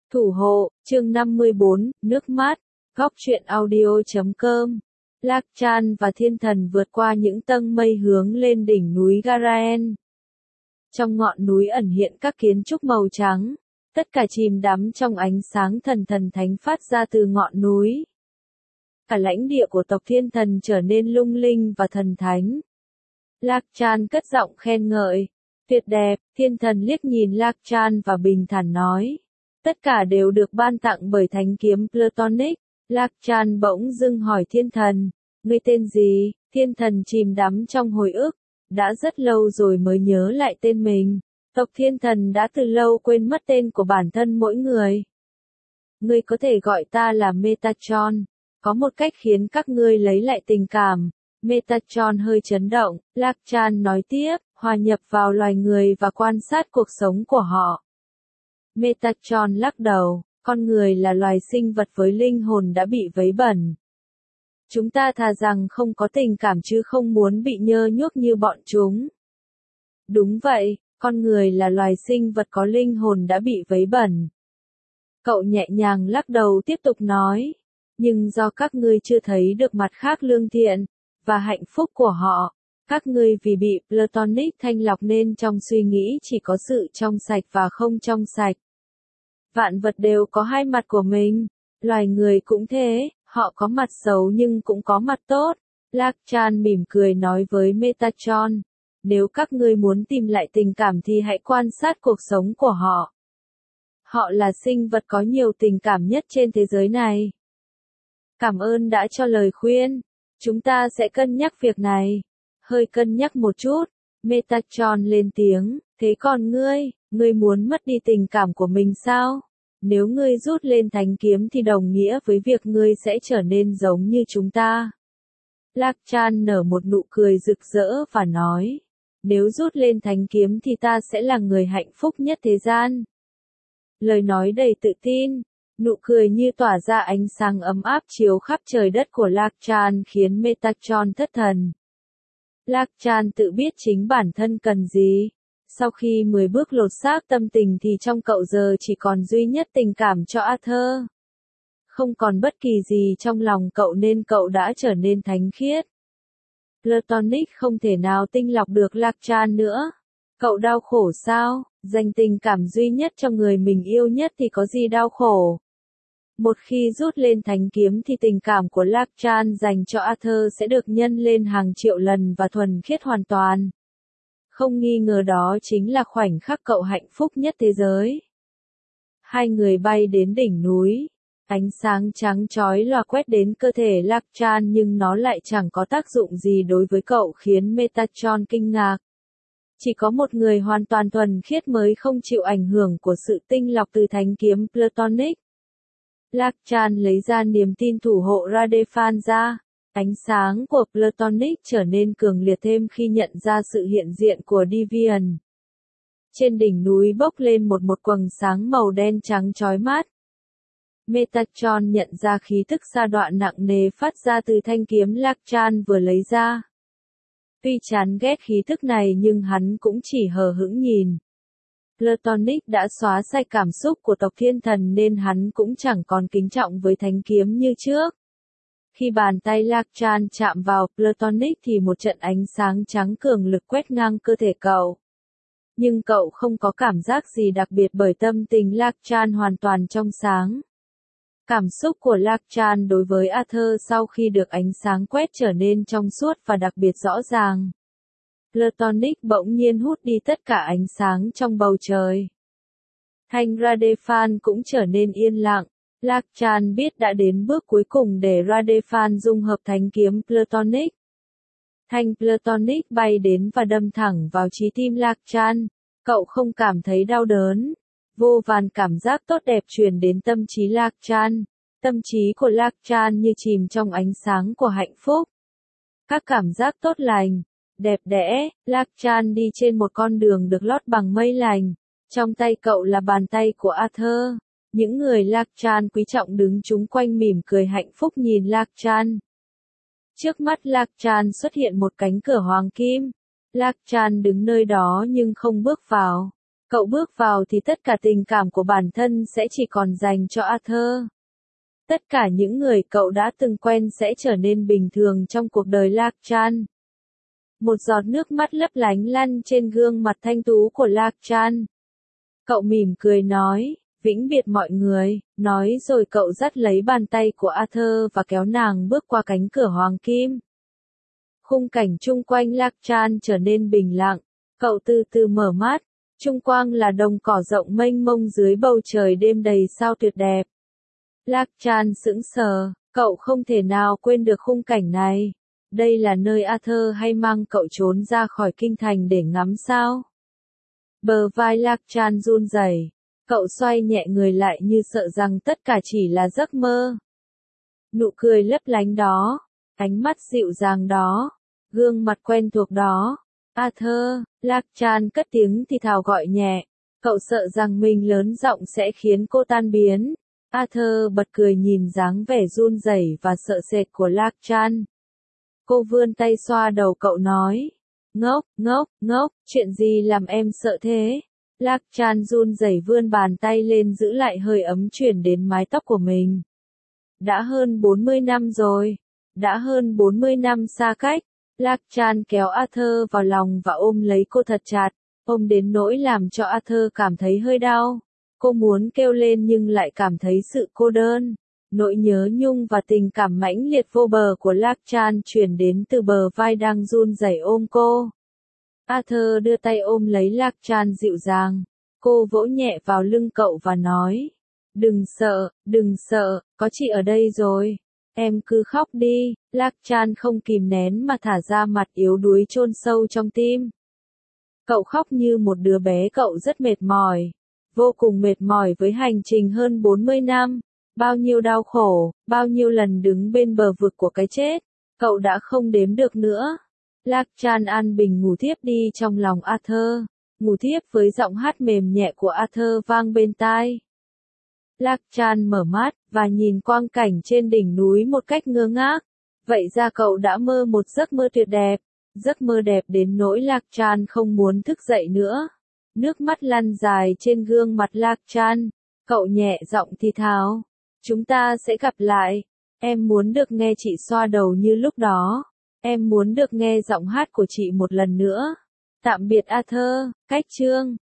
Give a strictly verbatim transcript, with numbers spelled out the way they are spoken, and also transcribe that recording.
Thủ hộ, chương năm mươi bốn, nước mắt, góc truyện audio chấm com. Lakchan và thiên thần vượt qua những tầng mây hướng lên đỉnh núi Garaen. Trong ngọn núi ẩn hiện các kiến trúc màu trắng, tất cả chìm đắm trong ánh sáng thần thần thánh phát ra từ ngọn núi. Cả lãnh địa của tộc thiên thần trở nên lung linh và thần thánh. Lakchan cất giọng khen ngợi. Tuyệt đẹp, thiên thần liếc nhìn Lakchan và bình thản nói. Tất cả đều được ban tặng bởi thánh kiếm Platonic. Lakchan bỗng dưng hỏi thiên thần. Ngươi tên gì? Thiên thần chìm đắm trong hồi ức. Đã rất lâu rồi mới nhớ lại tên mình. Tộc thiên thần đã từ lâu quên mất tên của bản thân mỗi người. Ngươi có thể gọi ta là Metatron. Có một cách khiến các ngươi lấy lại tình cảm. Metatron hơi chấn động. Lakchan nói tiếp, hòa nhập vào loài người và quan sát cuộc sống của họ. Metatron lắc đầu, con người là loài sinh vật với linh hồn đã bị vấy bẩn. Chúng ta thà rằng không có tình cảm chứ không muốn bị nhơ nhuốc như bọn chúng. Đúng vậy, con người là loài sinh vật có linh hồn đã bị vấy bẩn. Cậu nhẹ nhàng lắc đầu tiếp tục nói, nhưng do các ngươi chưa thấy được mặt khác lương thiện và hạnh phúc của họ, các ngươi vì bị Platonic thanh lọc nên trong suy nghĩ chỉ có sự trong sạch và không trong sạch. Vạn vật đều có hai mặt của mình, loài người cũng thế, họ có mặt xấu nhưng cũng có mặt tốt. Lakchan mỉm cười nói với Metatron, nếu các ngươi muốn tìm lại tình cảm thì hãy quan sát cuộc sống của họ. Họ là sinh vật có nhiều tình cảm nhất trên thế giới này. Cảm ơn đã cho lời khuyên, chúng ta sẽ cân nhắc việc này. Hơi cân nhắc một chút, Metatron lên tiếng, thế còn ngươi, ngươi muốn mất đi tình cảm của mình sao? Nếu ngươi rút lên thánh kiếm thì đồng nghĩa với việc ngươi sẽ trở nên giống như chúng ta. Lakchan nở một nụ cười rực rỡ và nói, nếu rút lên thánh kiếm thì ta sẽ là người hạnh phúc nhất thế gian. Lời nói đầy tự tin, nụ cười như tỏa ra ánh sáng ấm áp chiếu khắp trời đất của Lakchan khiến Metatron thất thần. Lakchan tự biết chính bản thân cần gì. Sau khi mười bước lột xác tâm tình thì trong cậu giờ chỉ còn duy nhất tình cảm cho Arthur. Không còn bất kỳ gì trong lòng cậu nên cậu đã trở nên thánh khiết. Platonic không thể nào tinh lọc được Lakchan nữa. Cậu đau khổ sao? Dành tình cảm duy nhất cho người mình yêu nhất thì có gì đau khổ? Một khi rút lên thánh kiếm thì tình cảm của Lakchan dành cho Arthur sẽ được nhân lên hàng triệu lần và thuần khiết hoàn toàn. Không nghi ngờ đó chính là khoảnh khắc cậu hạnh phúc nhất thế giới. Hai người bay đến đỉnh núi. Ánh sáng trắng chói lòa quét đến cơ thể Lakchan nhưng nó lại chẳng có tác dụng gì đối với cậu khiến Metatron kinh ngạc. Chỉ có một người hoàn toàn thuần khiết mới không chịu ảnh hưởng của sự tinh lọc từ thánh kiếm Platonic. Lakchan lấy ra niềm tin thủ hộ Radephan ra. Ánh sáng của Platonic trở nên cường liệt thêm khi nhận ra sự hiện diện của Deviant. Trên đỉnh núi bốc lên một một quầng sáng màu đen trắng chói mắt. Metatron nhận ra khí thức sa đọa nặng nề phát ra từ thanh kiếm Lakchan vừa lấy ra. Tuy chán ghét khí thức này nhưng hắn cũng chỉ hờ hững nhìn. Platonic đã xóa sạch cảm xúc của tộc thiên thần nên hắn cũng chẳng còn kính trọng với thánh kiếm như trước. Khi bàn tay Lakchan chạm vào Platonic thì một trận ánh sáng trắng cường lực quét ngang cơ thể cậu. Nhưng cậu không có cảm giác gì đặc biệt bởi tâm tình Lakchan hoàn toàn trong sáng. Cảm xúc của Lakchan đối với Arthur sau khi được ánh sáng quét trở nên trong suốt và đặc biệt rõ ràng. Platonic bỗng nhiên hút đi tất cả ánh sáng trong bầu trời. Thanh Radephan cũng trở nên yên lặng. Lakchan biết đã đến bước cuối cùng để Radephan dung hợp thánh kiếm Platonic. Thanh Platonic bay đến và đâm thẳng vào trái tim Lakchan. Cậu không cảm thấy đau đớn. Vô vàn cảm giác tốt đẹp truyền đến tâm trí Lakchan. Tâm trí của Lakchan như chìm trong ánh sáng của hạnh phúc. Các cảm giác tốt lành, đẹp đẽ, Lakchan đi trên một con đường được lót bằng mây lành. Trong tay cậu là bàn tay của Arthur. Những người Lakchan quý trọng đứng chung quanh mỉm cười hạnh phúc nhìn Lakchan. Trước mắt Lakchan xuất hiện một cánh cửa hoàng kim. Lakchan đứng nơi đó nhưng không bước vào. Cậu bước vào thì tất cả tình cảm của bản thân sẽ chỉ còn dành cho Arthur. Tất cả những người cậu đã từng quen sẽ trở nên bình thường trong cuộc đời Lạc Chan. Một giọt nước mắt lấp lánh lăn trên gương mặt thanh tú của Lạc Chan. Cậu mỉm cười nói, vĩnh biệt mọi người, nói rồi cậu dắt lấy bàn tay của Arthur và kéo nàng bước qua cánh cửa hoàng kim. Khung cảnh chung quanh Lạc Chan trở nên bình lặng, cậu từ từ mở mắt, chung quanh là đồng cỏ rộng mênh mông dưới bầu trời đêm đầy sao tuyệt đẹp. Lạc Chan sững sờ, cậu không thể nào quên được khung cảnh này. Đây là nơi Arthur hay mang cậu trốn ra khỏi kinh thành để ngắm sao? Bờ vai Lạc Chan run rẩy, cậu xoay nhẹ người lại như sợ rằng tất cả chỉ là giấc mơ. Nụ cười lấp lánh đó, ánh mắt dịu dàng đó, gương mặt quen thuộc đó. Arthur, Lạc Chan cất tiếng thì thào gọi nhẹ, cậu sợ rằng mình lớn giọng sẽ khiến cô tan biến. Arthur bật cười nhìn dáng vẻ run rẩy và sợ sệt của Lạc Chan. Cô vươn tay xoa đầu cậu nói, ngốc, ngốc, ngốc, chuyện gì làm em sợ thế? Lạc Chan run rẩy vươn bàn tay lên giữ lại hơi ấm chuyển đến mái tóc của mình. Đã hơn bốn mươi năm rồi, đã hơn bốn mươi năm xa cách. Lạc Chan kéo Arthur vào lòng và ôm lấy cô thật chặt, ôm đến nỗi làm cho Arthur cảm thấy hơi đau. Cô muốn kêu lên nhưng lại cảm thấy sự cô đơn. Nỗi nhớ nhung và tình cảm mãnh liệt vô bờ của Lạc Chan truyền đến từ bờ vai đang run rẩy ôm cô. Arthur đưa tay ôm lấy Lạc Chan dịu dàng. Cô vỗ nhẹ vào lưng cậu và nói, đừng sợ, đừng sợ, có chị ở đây rồi. Em cứ khóc đi. Lạc Chan không kìm nén mà thả ra mặt yếu đuối chôn sâu trong tim. Cậu khóc như một đứa bé, cậu rất mệt mỏi. Vô cùng mệt mỏi với hành trình hơn bốn mươi năm. Bao nhiêu đau khổ, bao nhiêu lần đứng bên bờ vực của cái chết. Cậu đã không đếm được nữa. Lạc Chan an bình ngủ thiếp đi trong lòng Arthur. Ngủ thiếp với giọng hát mềm nhẹ của Arthur vang bên tai. Lạc Chan mở mắt, và nhìn quang cảnh trên đỉnh núi một cách ngơ ngác. Vậy ra cậu đã mơ một giấc mơ tuyệt đẹp. Giấc mơ đẹp đến nỗi Lạc Chan không muốn thức dậy nữa. Nước mắt lăn dài trên gương mặt Lạc Chan. Cậu nhẹ giọng thì thào. Chúng ta sẽ gặp lại. Em muốn được nghe chị xoa đầu như lúc đó. Em muốn được nghe giọng hát của chị một lần nữa. Tạm biệt Arthur, cách chương.